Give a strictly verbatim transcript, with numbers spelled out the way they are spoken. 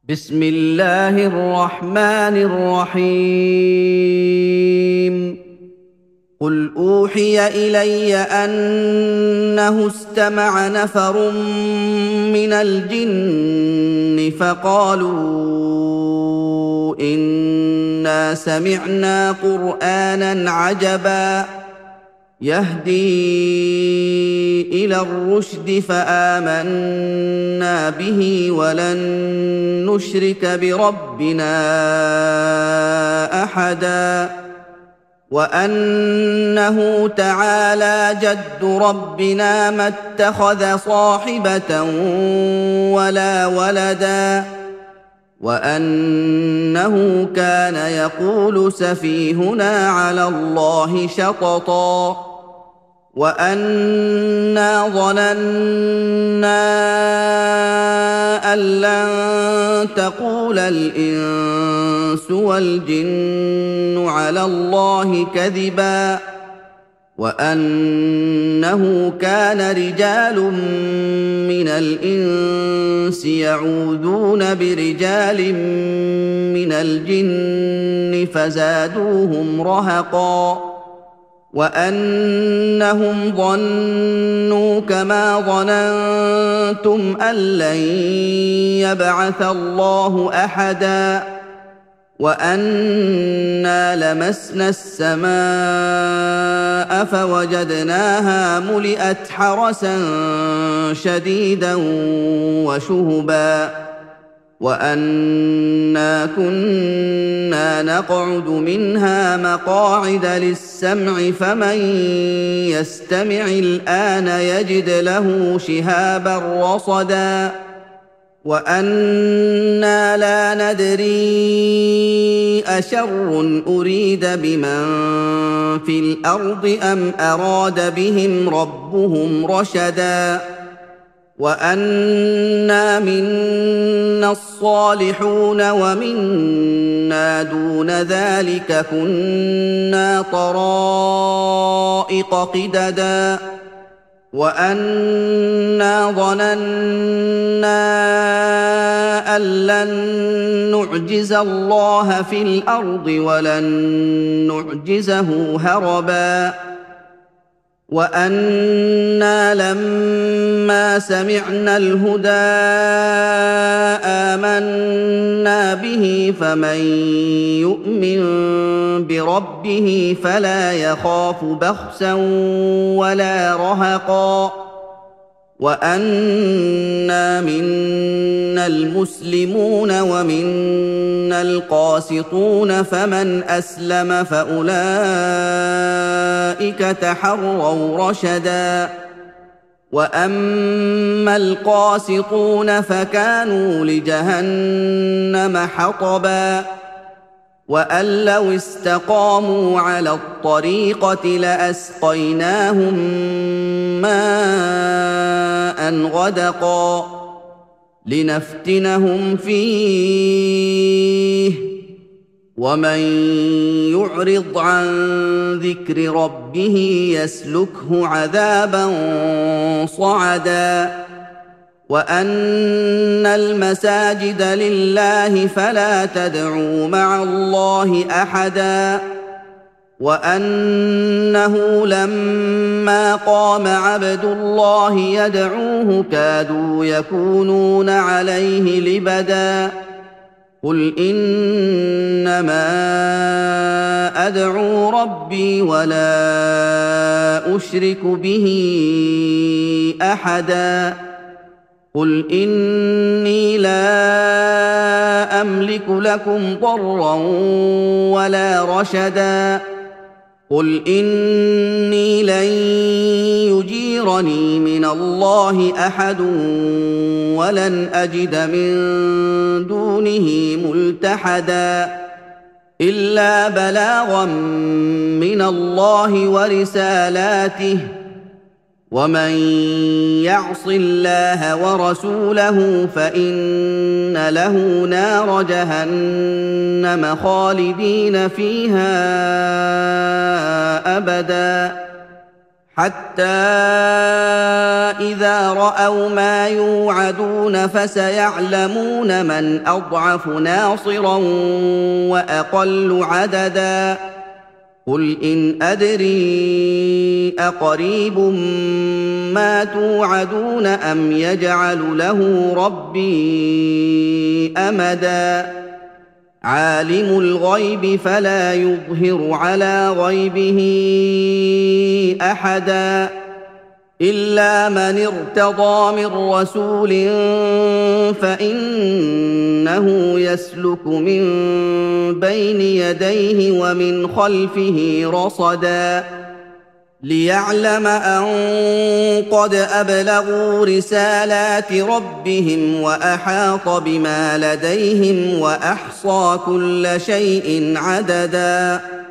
بسم الله الرحمن الرحيم قل أوحي إلي أنه استمع نفر من الجن فقالوا إنا سمعنا قرآنا عجبا يهدي إلى الرشد فآمنا به ولن نشرك بربنا أحدا وأنه تعالى جد ربنا ما اتخذ صاحبة ولا ولدا وأنه كان يقول سفيهنا على الله شططا وأنا ظننا أن لن تقول الإنس والجن على الله كذبا وأنه كان رجال من الإنس يعوذون برجال من الجن فزادوهم رهقا وأنهم ظنوا كما ظننتم أن لن يبعث الله أحدا وأنا لمسنا السماء فوجدناها ملئت حرسا شديدا وشهبا وأنا كنا نقعد منها مقاعد للسمع فمن يستمع الآن يجد له شهابا رصدا وأنا لا ندري أشر أريد بمن في الأرض أم أراد بهم ربهم رشدا وأنا منا الصالحون ومنا دون ذلك كنا طرائق قددا وأنا ظننا أن لن نعجز الله في الأرض ولن نعجزه هربا وأنا لما سمعنا الهدى آمنا به فمن يؤمن بربه فلا يخاف بخسا ولا رهقا وأنا منا المسلمون ومنا القاسطون فمن أسلم فأولئك تحروا رشدا وأما القاسطون فكانوا لجهنم حطبا وأن لو استقاموا على الطريقة لأسقيناهم ماء غدقا لنفتنهم فيه ومن يعرض عن ذكر ربه يسلكه عذابا صعدا وأن المساجد لله فلا تدعوا مع الله أحدا وأنه لما قام عبد الله يدعوه كادوا يكونون عليه لبدا قل إنما أدعو ربي ولا أشرك به أحدا قل إني لا أملك لكم ضرا ولا رشدا قل إني لن يجيرني من الله أحد ولن أجد من دونه ملتحدا إلا بلاغا من الله ورسالاته ومن يعص الله ورسوله فإن له نار جهنم خالدين فيها أبدا حتى إذا رأوا ما يوعدون فسيعلمون من أضعف ناصرا وأقل عددا قل إن أدري أقريب ما توعدون أم يجعل له ربي أمدا عالم الغيب فلا يظهر على غيبه أحدا إلا من ارتضى من رسول فإنه يسلك من بين يديه ومن خلفه رصدا ليعلم أن قد أبلغوا رسالات ربهم وأحاط بما لديهم وأحصى كل شيء عددا